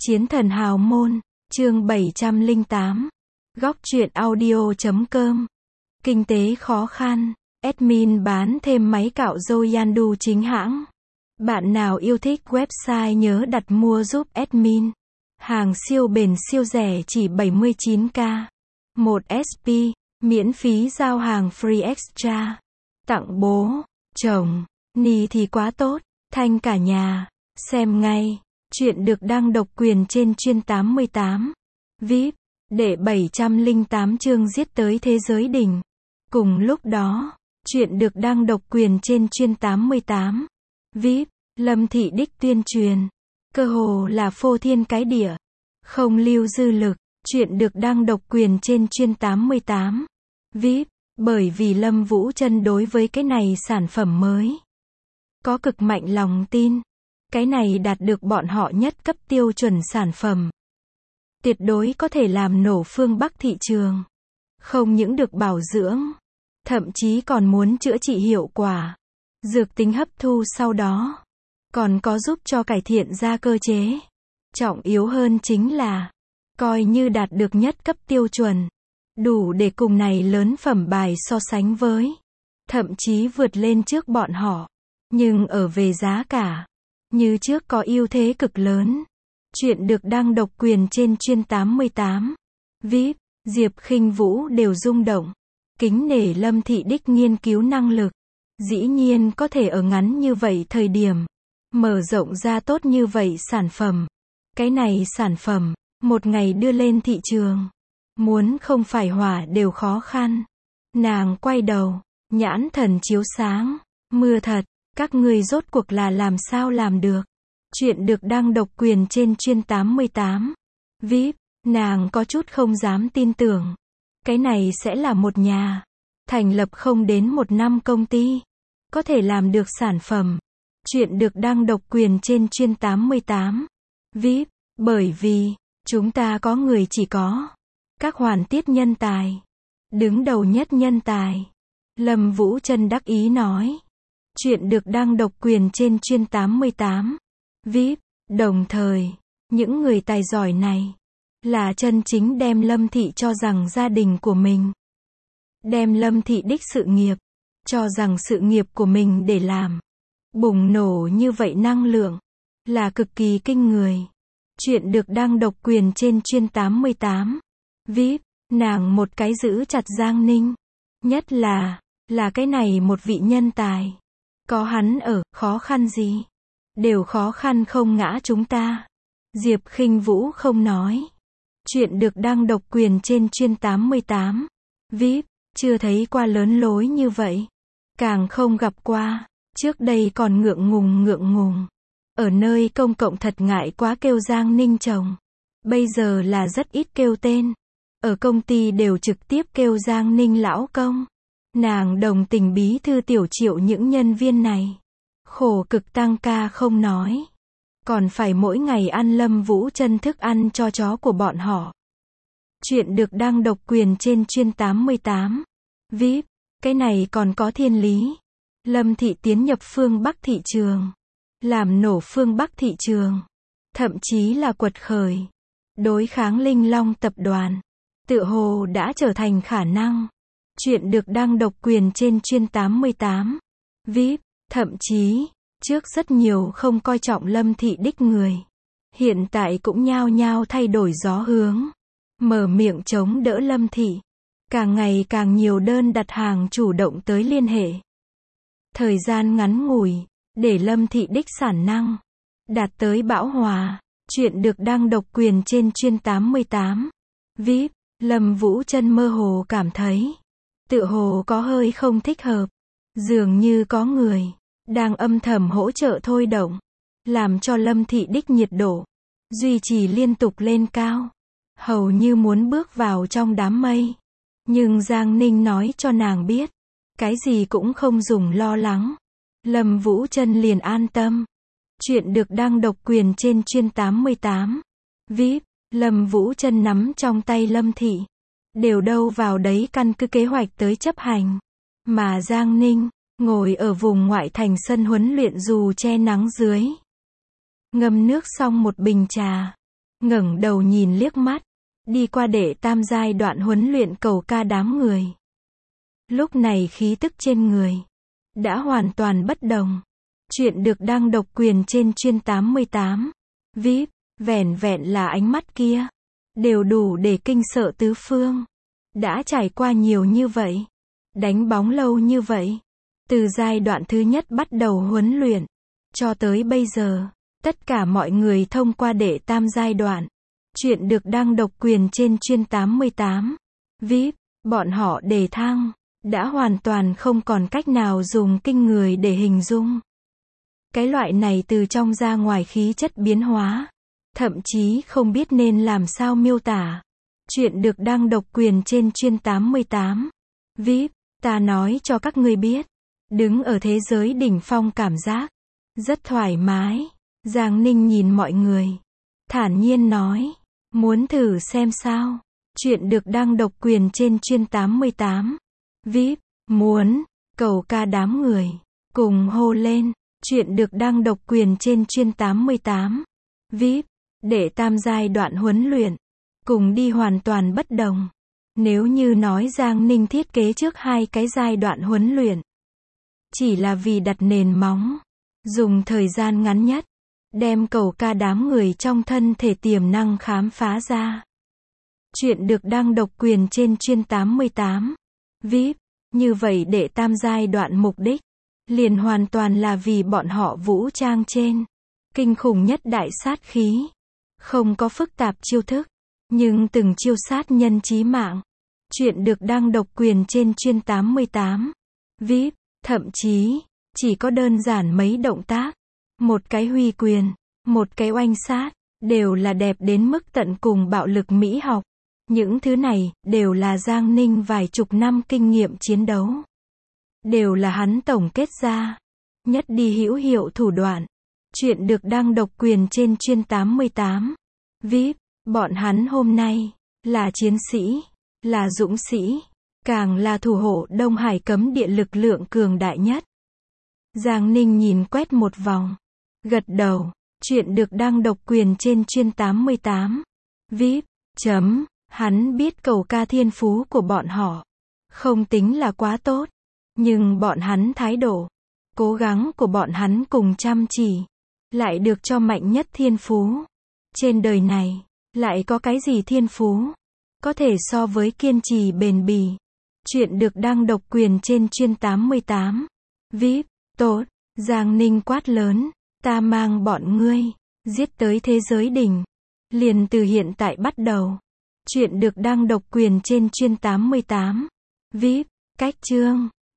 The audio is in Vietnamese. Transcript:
Chiến thần hào môn, chương 708. Góc truyện audio.com. Kinh tế khó khăn, admin bán thêm máy cạo râu Yandu chính hãng. Bạn nào yêu thích website nhớ đặt mua giúp admin. Hàng siêu bền siêu rẻ chỉ 79k. 1 SP, miễn phí giao hàng free extra. Tặng bố, chồng, ni thì quá tốt, thanh cả nhà. Xem ngay. Chuyện được đăng độc quyền trên chuyên 88. VIP, đệ 708 chương giết tới thế giới đỉnh. Cùng lúc đó, chuyện được đăng độc quyền trên chuyên 88. VIP, Lâm Thị Đích tuyên truyền. Cơ hồ là phô thiên cái địa. Không lưu dư lực, chuyện được đăng độc quyền trên chuyên 88. VIP, bởi vì Lâm Vũ Trân đối với cái này sản phẩm mới có cực mạnh lòng tin. Cái này đạt được bọn họ nhất cấp tiêu chuẩn sản phẩm. Tuyệt đối có thể làm nổ phương Bắc thị trường. Không những được bảo dưỡng, thậm chí còn muốn chữa trị hiệu quả. Dược tính hấp thu sau đó, còn có giúp cho cải thiện da cơ chế. Trọng yếu hơn chính là, coi như đạt được nhất cấp tiêu chuẩn. Đủ để cùng này lớn phẩm bài so sánh với. Thậm chí vượt lên trước bọn họ. Nhưng ở về giá cả, như trước có ưu thế cực lớn. Chuyện được đăng độc quyền trên chuyên 88. VIP, Diệp Khinh Vũ đều rung động. Kính nể Lâm Thị Đích nghiên cứu năng lực. Dĩ nhiên có thể ở ngắn như vậy thời điểm, mở rộng ra tốt như vậy sản phẩm. Cái này sản phẩm, một ngày đưa lên thị trường. Muốn không phải hỏa đều khó khăn. Nàng quay đầu, nhãn thần chiếu sáng. Mưa thật. Các ngươi rốt cuộc là làm sao làm được? Chuyện được đăng độc quyền trên chuyên 88. VIP, nàng có chút không dám tin tưởng. Cái này sẽ là một nhà thành lập không đến một năm công ty có thể làm được sản phẩm. Chuyện được đăng độc quyền trên chuyên 88. VIP, bởi vì chúng ta có người chỉ có các hoàn tiết nhân tài. Đứng đầu nhất nhân tài. Lâm Vũ Trân đắc ý nói. Chuyện được đăng độc quyền trên chuyên 88. VIP, đồng thời, những người tài giỏi này là chân chính đem Lâm Thị cho rằng gia đình của mình. Đem Lâm Thị Đích sự nghiệp cho rằng sự nghiệp của mình để làm. Bùng nổ như vậy năng lượng là cực kỳ kinh người. Chuyện được đăng độc quyền trên chuyên 88. VIP, nàng một cái giữ chặt Giang Ninh. Nhất là cái này một vị nhân tài. Có hắn ở, khó khăn gì? Đều khó khăn không ngã chúng ta. Diệp Khinh Vũ không nói. Chuyện được đăng độc quyền trên chuyên 88. VIP, chưa thấy qua lớn lối như vậy. Càng không gặp qua. Trước đây còn ngượng ngùng. Ở nơi công cộng thật ngại quá kêu Giang Ninh chồng. Bây giờ là rất ít kêu tên. Ở công ty đều trực tiếp kêu Giang Ninh lão công. Nàng đồng tình bí thư Tiểu Triệu những nhân viên này. Khổ cực tăng ca không nói. Còn phải mỗi ngày ăn Lâm Vũ Trân thức ăn cho chó của bọn họ. Chuyện được đăng độc quyền trên chuyên 88. VIP, cái này còn có thiên lý. Lâm Thị tiến nhập phương Bắc thị trường. Làm nổ phương Bắc thị trường. Thậm chí là quật khởi. Đối kháng Linh Long tập đoàn. Tựa hồ đã trở thành khả năng. Chuyện được đăng độc quyền trên chuyên 88. VIP, thậm chí, trước rất nhiều không coi trọng Lâm Thị Đích người. Hiện tại cũng nhao nhao thay đổi gió hướng. Mở miệng chống đỡ Lâm Thị. Càng ngày càng nhiều đơn đặt hàng chủ động tới liên hệ. Thời gian ngắn ngủi, để Lâm Thị Đích sản năng đạt tới bão hòa. Chuyện được đăng độc quyền trên chuyên 88. VIP, Lâm Vũ Trân mơ hồ cảm thấy tựa hồ có hơi không thích hợp. Dường như có người đang âm thầm hỗ trợ thôi động, làm cho Lâm Thị Đích nhiệt độ duy trì liên tục lên cao, hầu như muốn bước vào trong đám mây. Nhưng Giang Ninh nói cho nàng biết, cái gì cũng không dùng lo lắng. Lâm Vũ Trân liền an tâm. Chuyện được đăng độc quyền trên chuyên 88. VIP, Lâm Vũ Trân nắm trong tay Lâm Thị. Đều đâu vào đấy căn cứ kế hoạch tới chấp hành. Mà Giang Ninh, ngồi ở vùng ngoại thành sân huấn luyện dù che nắng dưới. Ngâm nước xong một bình trà. ngẩng đầu nhìn liếc mắt, đi qua đệ tam giai đoạn huấn luyện cầu ca đám người. Lúc này khí tức trên người đã hoàn toàn bất đồng. Chuyện được đăng độc quyền trên chuyên 88. VIP, vẻn vẹn là ánh mắt kia, đều đủ để kinh sợ tứ phương. Đã trải qua nhiều như vậy, đánh bóng lâu như vậy, từ giai đoạn thứ nhất bắt đầu huấn luyện, cho tới bây giờ, tất cả mọi người thông qua đệ tam giai đoạn. Chuyện được đăng độc quyền trên chuyên 88. VIP, bọn họ đề thăng, đã hoàn toàn không còn cách nào dùng kinh người để hình dung. Cái loại này từ trong ra ngoài khí chất biến hóa, thậm chí không biết nên làm sao miêu tả. Chuyện được đăng độc quyền trên chuyên 88. VIP, ta nói cho các ngươi biết, đứng ở thế giới đỉnh phong cảm giác rất thoải mái. Giang Ninh nhìn mọi người, thản nhiên nói, muốn thử xem sao? Chuyện được đăng độc quyền trên chuyên 88. VIP, muốn, cầu ca đám người, cùng hô lên. Chuyện được đăng độc quyền trên chuyên 88. VIP, đệ tam giai đoạn huấn luyện, cùng đi hoàn toàn bất đồng. Nếu như nói Giang Ninh thiết kế trước hai cái giai đoạn huấn luyện, chỉ là vì đặt nền móng, dùng thời gian ngắn nhất, đem cầu ca đám người trong thân thể tiềm năng khám phá ra. Chuyện được đăng độc quyền trên chuyên 88. VIP, như vậy đệ tam giai đoạn mục đích, liền hoàn toàn là vì bọn họ vũ trang trên kinh khủng nhất đại sát khí. Không có phức tạp chiêu thức, nhưng từng chiêu sát nhân chí mạng. Chuyện được đăng độc quyền trên chuyên 88. VIP, thậm chí, chỉ có đơn giản mấy động tác. Một cái huy quyền, một cái oanh sát, đều là đẹp đến mức tận cùng bạo lực mỹ học. Những thứ này, đều là Giang Ninh vài chục năm kinh nghiệm chiến đấu. Đều là hắn tổng kết ra. Nhất đi hữu hiệu thủ đoạn. Chuyện được đăng độc quyền trên chuyên 88. VIP, bọn hắn hôm nay, là chiến sĩ, là dũng sĩ, càng là thủ hộ Đông Hải cấm địa lực lượng cường đại nhất. Giang Ninh nhìn quét một vòng, gật đầu. Chuyện được đăng độc quyền trên chuyên 88. VIP, hắn biết cầu ca thiên phú của bọn họ không tính là quá tốt, nhưng bọn hắn thái độ, cố gắng của bọn hắn cùng chăm chỉ, lại được cho mạnh nhất thiên phú. Trên đời này, lại có cái gì thiên phú có thể so với kiên trì bền bỉ. Chuyện được đăng độc quyền trên chuyên 88. VIP, tốt. Giang Ninh quát lớn, ta mang bọn ngươi giết tới thế giới đỉnh, liền từ hiện tại bắt đầu. Chuyện được đăng độc quyền trên chuyên 88. VIP, cách chương